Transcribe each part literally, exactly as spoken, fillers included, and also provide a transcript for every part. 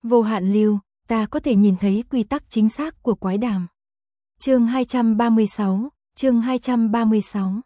Vô hạn lưu, ta có thể nhìn thấy quy tắc chính xác của quái đàm. Chương hai trăm ba mươi sáu, chương hai trăm ba mươi sáu.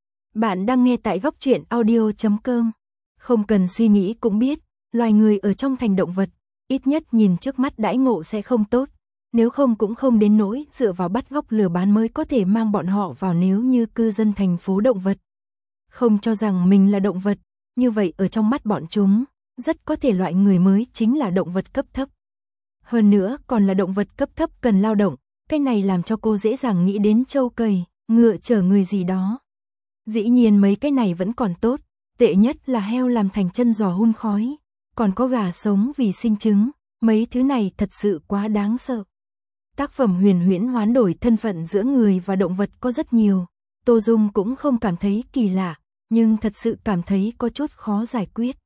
Bạn đang nghe tại góc truyện audio chấm com. Không cần suy nghĩ cũng biết, loài người ở trong thành động vật, ít nhất nhìn trước mắt đãi ngộ sẽ không tốt, nếu không cũng không đến nỗi dựa vào bắt góc lừa bán mới có thể mang bọn họ vào nếu như cư dân thành phố động vật. Không cho rằng mình là động vật, như vậy ở trong mắt bọn chúng, rất có thể loại người mới chính là động vật cấp thấp. Hơn nữa còn là động vật cấp thấp cần lao động, cái này làm cho cô dễ dàng nghĩ đến trâu cầy, ngựa chở người gì đó. Dĩ nhiên mấy cái này vẫn còn tốt, tệ nhất là heo làm thành chân giò hun khói, còn có gà sống vì sinh trứng, mấy thứ này thật sự quá đáng sợ. Tác phẩm huyền huyễn hoán đổi thân phận giữa người và động vật có rất nhiều, Tô Dung cũng không cảm thấy kỳ lạ, nhưng thật sự cảm thấy có chút khó giải quyết.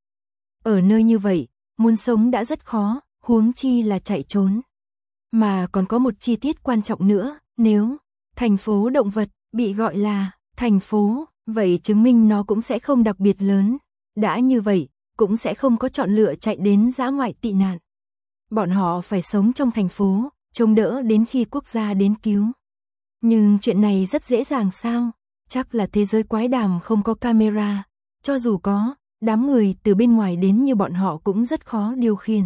Ở nơi như vậy, muốn sống đã rất khó, huống chi là chạy trốn. Mà còn có một chi tiết quan trọng nữa, nếu thành phố động vật bị gọi là thành phố, vậy chứng minh nó cũng sẽ không đặc biệt lớn. Đã như vậy, cũng sẽ không có chọn lựa chạy đến dã ngoại tị nạn. Bọn họ phải sống trong thành phố, trông đỡ đến khi quốc gia đến cứu. Nhưng chuyện này rất dễ dàng sao? Chắc là thế giới quái đàm không có camera. Cho dù có, đám người từ bên ngoài đến như bọn họ cũng rất khó điều khiển.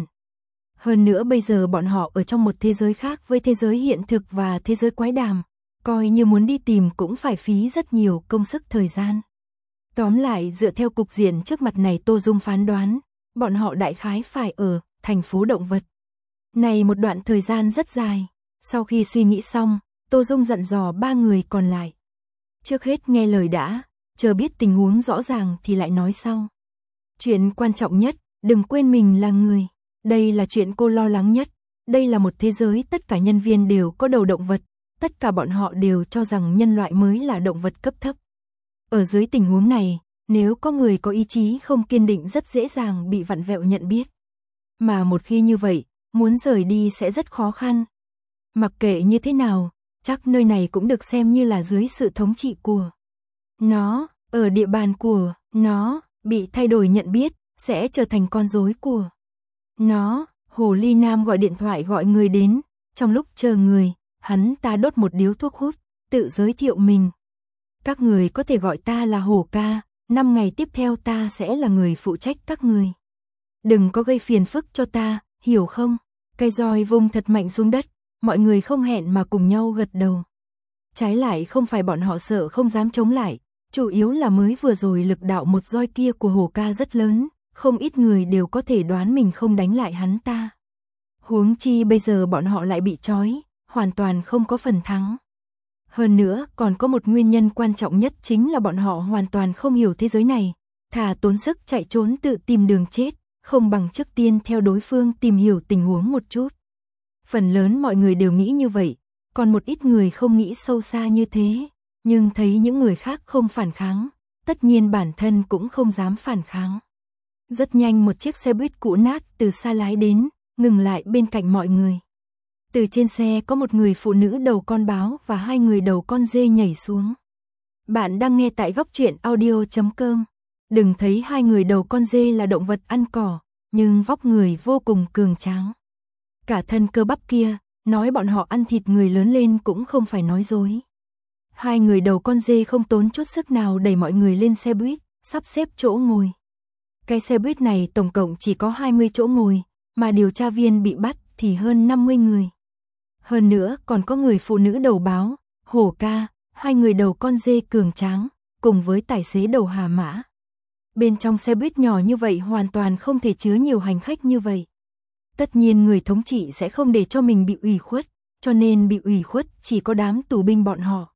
Hơn nữa bây giờ bọn họ ở trong một thế giới khác với thế giới hiện thực và thế giới quái đàm. Coi như muốn đi tìm cũng phải phí rất nhiều công sức thời gian. Tóm lại dựa theo cục diện trước mặt này Tô Dung phán đoán, bọn họ đại khái phải ở thành phố động vật. Này một đoạn thời gian rất dài, sau khi suy nghĩ xong, Tô Dung dặn dò ba người còn lại. Trước hết nghe lời đã, chờ biết tình huống rõ ràng thì lại nói sau. Chuyện quan trọng nhất, đừng quên mình là người. Đây là chuyện cô lo lắng nhất. Đây là một thế giới tất cả nhân viên đều có đầu động vật. Tất cả bọn họ đều cho rằng nhân loại mới là động vật cấp thấp. Ở dưới tình huống này, nếu có người có ý chí không kiên định rất dễ dàng bị vặn vẹo nhận biết. Mà một khi như vậy, muốn rời đi sẽ rất khó khăn. Mặc kệ như thế nào, chắc nơi này cũng được xem như là dưới sự thống trị của nó, ở địa bàn của nó, bị thay đổi nhận biết, sẽ trở thành con rối của nó. Hồ Ly Nam gọi điện thoại gọi người đến, trong lúc chờ người, hắn ta đốt một điếu thuốc hút, tự giới thiệu mình. Các người có thể gọi ta là Hổ ca, năm ngày tiếp theo ta sẽ là người phụ trách các người. Đừng có gây phiền phức cho ta, hiểu không? Cây roi vung thật mạnh xuống đất, mọi người không hẹn mà cùng nhau gật đầu. Trái lại không phải bọn họ sợ không dám chống lại, chủ yếu là mới vừa rồi lực đạo một roi kia của Hổ ca rất lớn, không ít người đều có thể đoán mình không đánh lại hắn ta. Huống chi bây giờ bọn họ lại bị trói, hoàn toàn không có phần thắng. Hơn nữa còn có một nguyên nhân quan trọng nhất chính là bọn họ hoàn toàn không hiểu thế giới này, thà tốn sức chạy trốn tự tìm đường chết, không bằng trước tiên theo đối phương tìm hiểu tình huống một chút. Phần lớn mọi người đều nghĩ như vậy, còn một ít người không nghĩ sâu xa như thế, nhưng thấy những người khác không phản kháng, tất nhiên bản thân cũng không dám phản kháng. Rất nhanh một chiếc xe buýt cũ nát từ xa lái đến, ngừng lại bên cạnh mọi người. Từ trên xe có một người phụ nữ đầu con báo và hai người đầu con dê nhảy xuống. Bạn đang nghe tại góc truyện audio chấm com. Đừng thấy hai người đầu con dê là động vật ăn cỏ, nhưng vóc người vô cùng cường tráng. Cả thân cơ bắp kia, nói bọn họ ăn thịt người lớn lên cũng không phải nói dối. Hai người đầu con dê không tốn chút sức nào đẩy mọi người lên xe buýt, sắp xếp chỗ ngồi. Cái xe buýt này tổng cộng chỉ có hai mươi chỗ ngồi, mà điều tra viên bị bắt thì hơn năm mươi người. Hơn nữa còn có người phụ nữ đầu báo, Hổ ca, hai người đầu con dê cường tráng, cùng với tài xế đầu hà mã. Bên trong xe buýt nhỏ như vậy hoàn toàn không thể chứa nhiều hành khách như vậy. Tất nhiên người thống trị sẽ không để cho mình bị ủy khuất, cho nên bị ủy khuất chỉ có đám tù binh bọn họ.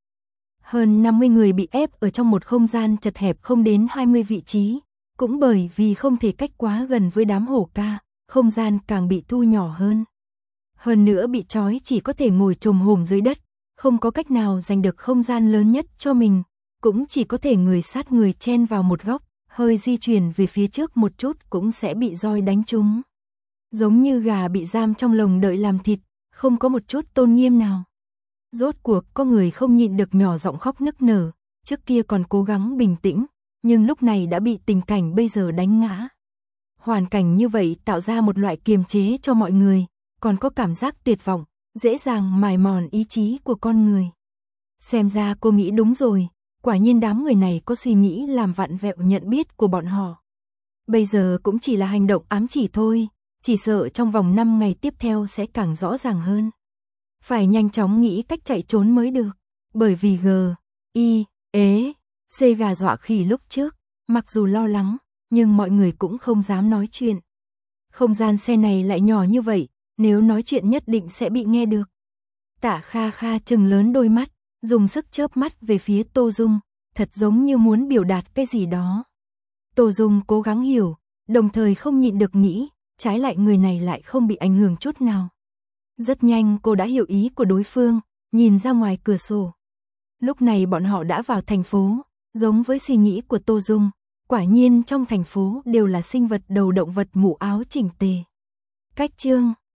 Hơn năm mươi người bị ép ở trong một không gian chật hẹp không đến hai mươi vị trí, cũng bởi vì không thể cách quá gần với đám Hổ ca, không gian càng bị thu nhỏ hơn. Hơn nữa bị trói chỉ có thể ngồi chồm hổm dưới đất, không có cách nào giành được không gian lớn nhất cho mình, cũng chỉ có thể người sát người chen vào một góc, hơi di chuyển về phía trước một chút cũng sẽ bị roi đánh trúng. Giống như gà bị giam trong lồng đợi làm thịt, không có một chút tôn nghiêm nào. Rốt cuộc có người không nhịn được nhỏ giọng khóc nức nở, trước kia còn cố gắng bình tĩnh, nhưng lúc này đã bị tình cảnh bây giờ đánh ngã. Hoàn cảnh như vậy tạo ra một loại kiềm chế cho mọi người, còn có cảm giác tuyệt vọng, dễ dàng mài mòn ý chí của con người. Xem ra cô nghĩ đúng rồi, quả nhiên đám người này có suy nghĩ làm vặn vẹo nhận biết của bọn họ. Bây giờ cũng chỉ là hành động ám chỉ thôi, chỉ sợ trong vòng năm ngày tiếp theo sẽ càng rõ ràng hơn. Phải nhanh chóng nghĩ cách chạy trốn mới được, bởi vì G, I, ế, C gà dọa khỉ lúc trước, mặc dù lo lắng, nhưng mọi người cũng không dám nói chuyện. Không gian xe này lại nhỏ như vậy, nếu nói chuyện nhất định sẽ bị nghe được. Tạ Kha Kha trừng lớn đôi mắt, dùng sức chớp mắt về phía Tô Dung, thật giống như muốn biểu đạt cái gì đó. Tô Dung cố gắng hiểu, đồng thời không nhịn được nghĩ, trái lại người này lại không bị ảnh hưởng chút nào. Rất nhanh cô đã hiểu ý của đối phương, nhìn ra ngoài cửa sổ. Lúc này bọn họ đã vào thành phố, giống với suy nghĩ của Tô Dung, quả nhiên trong thành phố đều là sinh vật đầu động vật mũ áo chỉnh tề. Cách chương